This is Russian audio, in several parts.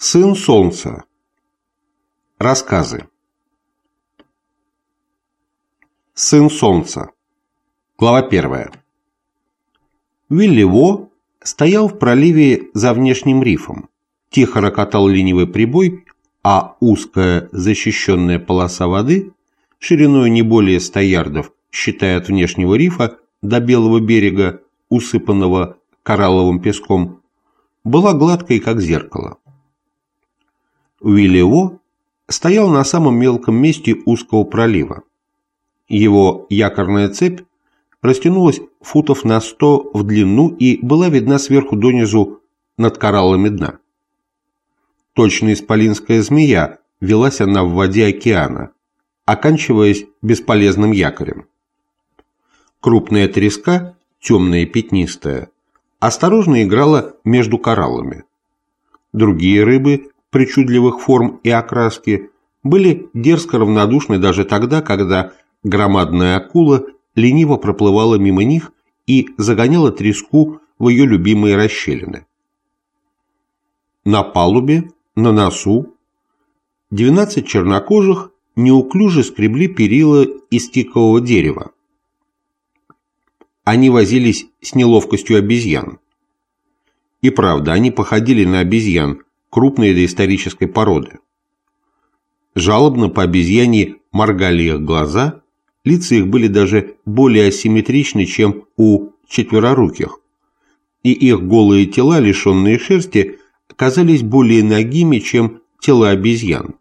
Сын солнца. Рассказы. Сын солнца. Глава 1. Вилли Во стоял в проливе за внешним рифом. Тихо рокотал ленивый прибой, а узкая защищенная полоса воды, шириной не более 100 ярдов, считая от внешнего рифа до белого берега, усыпанного коралловым песком, была гладкой, как зеркало. Вилли Во стоял на самом мелком месте узкого пролива. Его якорная цепь растянулась футов на 100 в длину и была видна сверху донизу над кораллами дна. Точно исполинская змея велась она в воде океана, оканчиваясь бесполезным якорем. Крупная треска, темная и пятнистая, осторожно играла между кораллами. Другие рыбы причудливых форм и окраски были дерзко равнодушны даже тогда, когда громадная акула лениво проплывала мимо них и загоняла треску в ее любимые расщелины. На палубе, на носу, 12 чернокожих неуклюже скребли перила из тикового дерева. Они возились с неловкостью обезьян. И правда, они походили на обезьян, крупной доисторической породы. Жалобно по обезьяне моргали их глаза, лица их были даже более асимметричны, чем у четвероруких, и их голые тела, лишенные шерсти, казались более нагими, чем тела обезьян.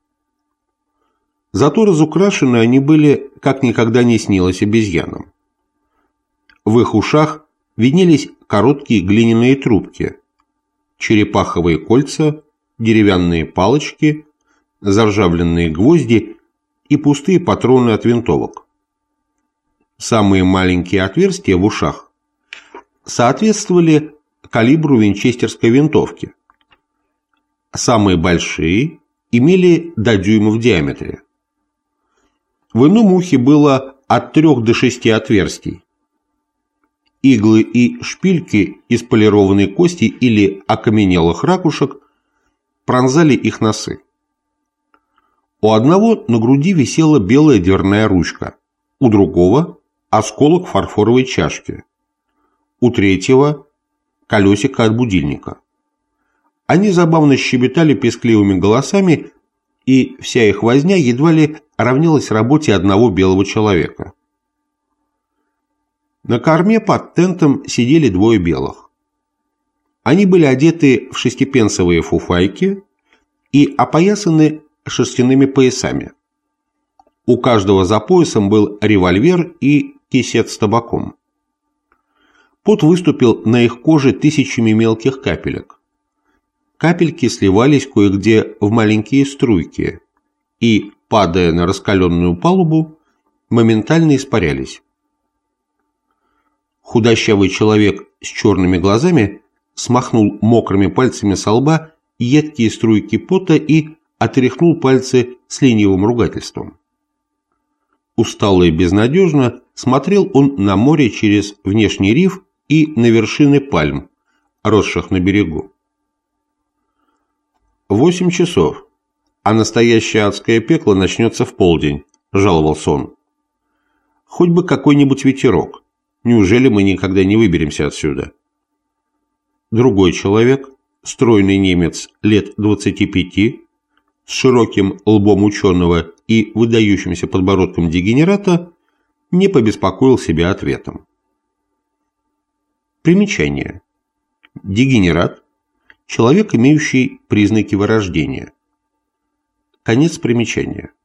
Зато разукрашены они были, как никогда не снилось обезьянам. В их ушах виднелись короткие глиняные трубки, черепаховые кольца, деревянные палочки, заржавленные гвозди и пустые патроны от винтовок. Самые маленькие отверстия в ушах соответствовали калибру винчестерской винтовки. Самые большие имели до дюйма в диаметре. В ином ухе было от 3 до 6 отверстий. Иглы и шпильки из полированной кости или окаменелых ракушек пронзали их носы. У одного на груди висела белая дверная ручка, у другого – осколок фарфоровой чашки, у третьего – колесико от будильника. Они забавно щебетали пескливыми голосами, и вся их возня едва ли равнялась работе одного белого человека. На корме под тентом сидели 2 белых. Они были одеты в шестипенсовые фуфайки и опоясаны шерстяными поясами. У каждого за поясом был револьвер и кисет с табаком. Пот выступил на их коже тысячами мелких капелек. Капельки сливались кое-где в маленькие струйки и, падая на раскаленную палубу, моментально испарялись. Худощавый человек с черными глазами смахнул мокрыми пальцами со лба едкие струйки пота и отряхнул пальцы с ленивым ругательством. Устало и безнадежно смотрел он на море через внешний риф и на вершины пальм, росших на берегу. 8 часов, а настоящее адское пекло начнется в полдень, жаловался он. Хоть бы какой-нибудь ветерок. Неужели мы никогда не выберемся отсюда? Другой человек, стройный немец лет 25, с широким лбом ученого и выдающимся подбородком дегенерата, не побеспокоил себя ответом. Примечание. Дегенерат – человек, имеющий признаки вырождения. Конец примечания.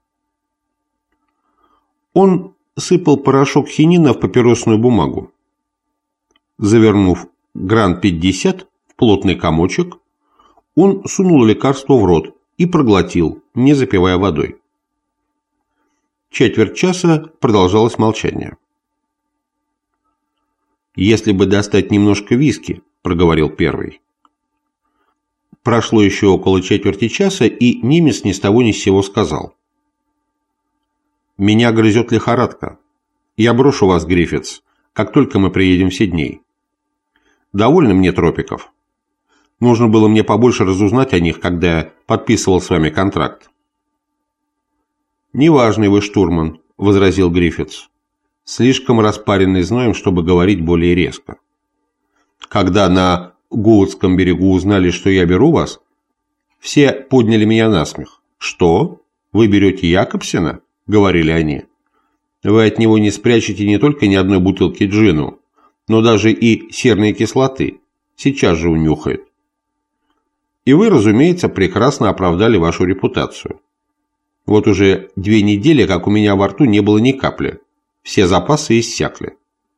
Он сыпал порошок хинина в папиросную бумагу. Завернув гран-50 в плотный комочек, он сунул лекарство в рот и проглотил, не запивая водой. Четверть часа продолжалось молчание. «Если бы достать немножко виски», – проговорил первый. Прошло еще около четверти часа, и немец ни с того ни с сего сказал: «Меня грызет лихорадка. Я брошу вас, Гриффитс, как только мы приедем в Сидней. Довольно мне тропиков. Нужно было мне побольше разузнать о них, когда я подписывал с вами контракт». «Неважный вы штурман», — возразил Гриффитс, слишком распаренный зноем, чтобы говорить более резко. «Когда на Гуотском берегу узнали, что я беру вас, все подняли меня на смех. «Что? Вы берете Якобсена?» — говорили они. «Вы от него не спрячете не только ни одной бутылки джину, но даже и серной кислоты. Сейчас же унюхает. И вы, разумеется, прекрасно оправдали вашу репутацию. Вот уже 2 недели, как у меня во рту не было ни капли. Все запасы иссякли».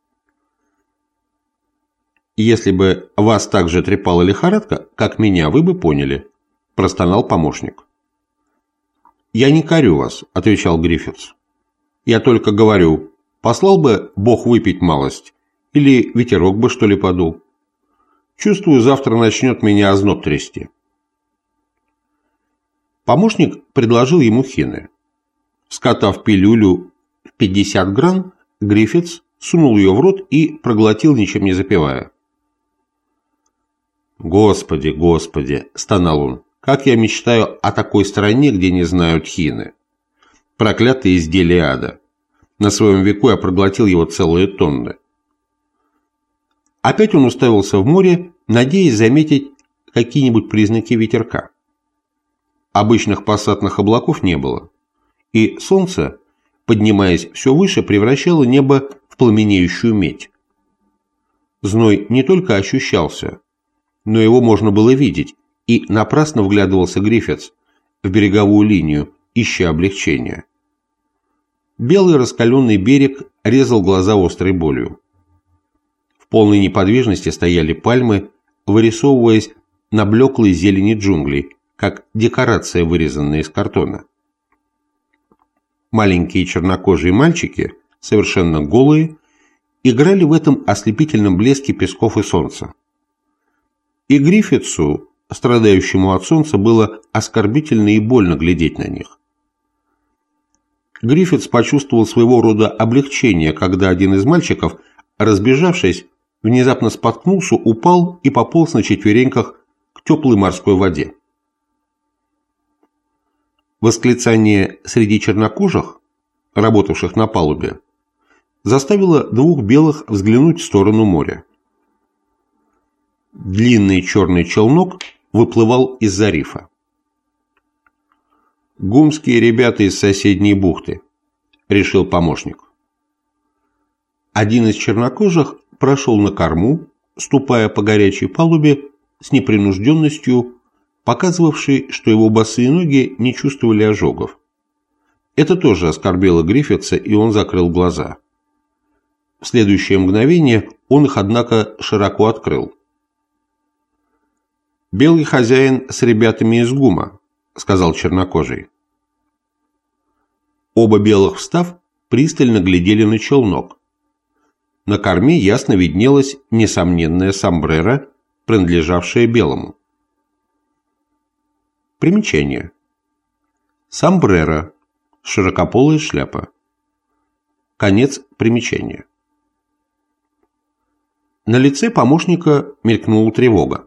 «Если бы вас так же трепала лихорадка, как меня, вы бы поняли», – простонал помощник. «Я не корю вас», – отвечал Гриффитс. «Я только говорю, послал бы Бог выпить малость, или ветерок бы что ли подул. Чувствую, завтра начнет меня озноб трясти». Помощник предложил ему хины. Скотав пилюлю в 50 грамм, Гриффитс сунул ее в рот и проглотил, ничем не запивая. «Господи, Господи!» – стонал он. «Как я мечтаю о такой стране, где не знают хины! Проклятые изделия ада! На своем веку я проглотил его целые тонны». Опять он уставился в море, надеясь заметить какие-нибудь признаки ветерка. Обычных пассатных облаков не было, и солнце, поднимаясь все выше, превращало небо в пламенеющую медь. Зной не только ощущался, но его можно было видеть, и напрасно вглядывался Гриффитс в береговую линию, ища облегчения. Белый раскаленный берег резал глаза острой болью. В полной неподвижности стояли пальмы, вырисовываясь на блеклой зелени джунглей, как декорация, вырезанная из картона. Маленькие чернокожие мальчики, совершенно голые, играли в этом ослепительном блеске песков и солнца. И Гриффитсу, страдающему от солнца, было оскорбительно и больно глядеть на них. Гриффитс почувствовал своего рода облегчение, когда один из мальчиков, разбежавшись, внезапно споткнулся, упал и пополз на четвереньках к теплой морской воде. Восклицание среди чернокожих, работавших на палубе, заставило 2 белых взглянуть в сторону моря. Длинный черный челнок выплывал из-за рифа. «Гумские ребята из соседней бухты», — решил помощник. Один из чернокожих прошел на корму, ступая по горячей палубе с непринужденностью, показывавшей, что его босые ноги не чувствовали ожогов. Это тоже оскорбило Гриффитса, и он закрыл глаза. В следующее мгновение он их, однако, широко открыл. «Белый хозяин с ребятами из ГУМа», — сказал чернокожий. Оба белых, встав, пристально глядели на челнок. На корме ясно виднелась несомненная сомбреро, принадлежавшая белому. Примечание. Сомбреро – широкополая шляпа. Конец примечания. На лице помощника мелькнула тревога.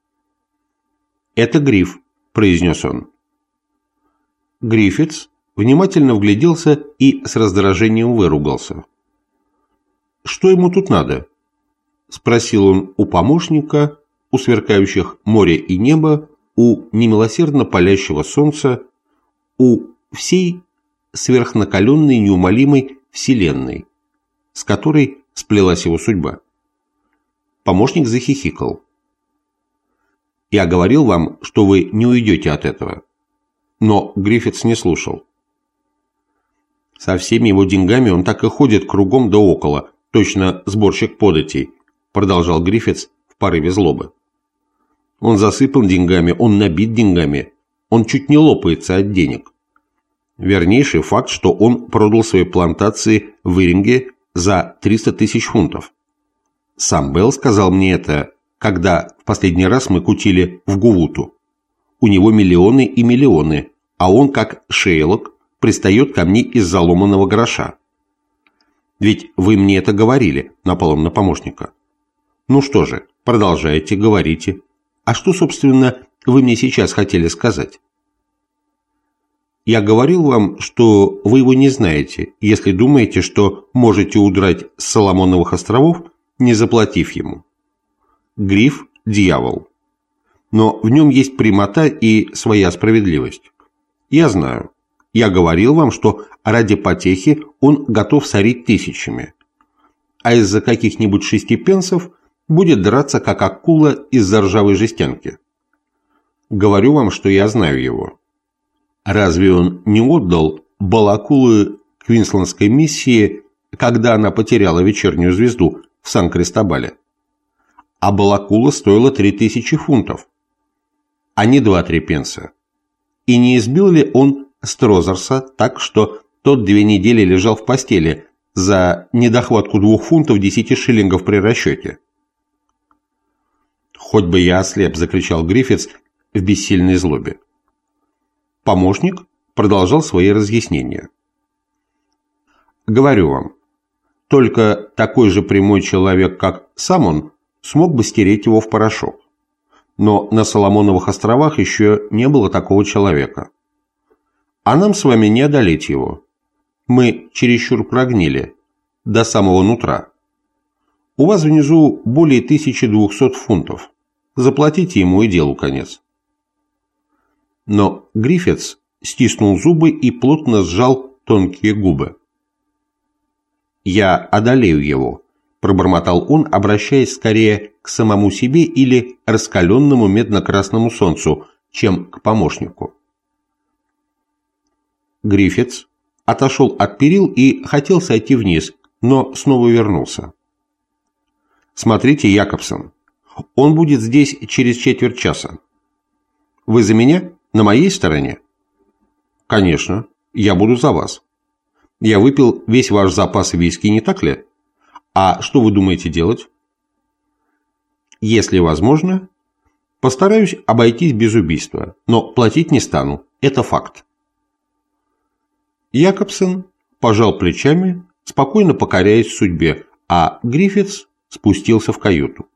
«Это Гриф», – произнес он. Гриффитс внимательно вгляделся и с раздражением выругался. «Что ему тут надо?» – спросил он у помощника, у сверкающих море и небо, у немилосердно палящего солнца, у всей сверхнакаленной неумолимой вселенной, с которой сплелась его судьба. Помощник захихикал. «Я говорил вам, что вы не уйдете от этого». Но Гриффитс не слушал. «Со всеми его деньгами он так и ходит кругом да около, точно сборщик податей», продолжал Гриффитс в порыве злобы. «Он засыпан деньгами, он набит деньгами, он чуть не лопается от денег. Вернейший факт, что он продал свои плантации в Иринге за 300 000 фунтов. Сам Белл сказал мне это, когда в последний раз мы кутили в Гувуту. У него миллионы и миллионы, а он, как Шейлок, пристает ко мне из заломанного гроша. Ведь вы мне это говорили», — напал он на помощника. «Ну что же, продолжайте, говорите. А что, собственно, вы мне сейчас хотели сказать? Я говорил вам, что вы его не знаете, если думаете, что можете удрать с Соломоновых островов, не заплатив ему. Гриф – дьявол. Но в нем есть прямота и своя справедливость. Я знаю. Я говорил вам, что ради потехи он готов сорить тысячами. А из-за каких-нибудь 6 пенсов будет драться, как акула из-за ржавой жестянки. Говорю вам, что я знаю его. Разве он не отдал балакулы Квинслендской миссии, когда она потеряла вечернюю звезду в Сан-Кристобале? А балакула стоила 3000 фунтов, а не 2-3 пенса. И не избил ли он Строзерса так, что тот 2 недели лежал в постели за недохватку 2 фунтов 10 шиллингов при расчете? «Хоть бы я ослеп!» – закричал Гриффитс в бессильной злобе. Помощник продолжал свои разъяснения. «Говорю вам, только такой же прямой человек, как сам он, смог бы стереть его в порошок. Но на Соломоновых островах еще не было такого человека. А нам с вами не одолеть его. Мы чересчур прогнили до самого нутра. У вас внизу более 1200 фунтов. Заплатите ему и делу конец». Но Гриффитс стиснул зубы и плотно сжал тонкие губы. «Я одолею его», – пробормотал он, обращаясь скорее к самому себе или раскаленному медно-красному солнцу, чем к помощнику. Гриффитс отошел от перил и хотел сойти вниз, но снова вернулся. «Смотрите, Якобсон, он будет здесь через четверть часа. Вы за меня? На моей стороне?» «Конечно, я буду за вас. Я выпил весь ваш запас виски, не так ли? А что вы думаете делать?» «Если возможно, постараюсь обойтись без убийства, но платить не стану, это факт». Якобсон пожал плечами, спокойно покоряясь судьбе, а Гриффитс спустился в каюту.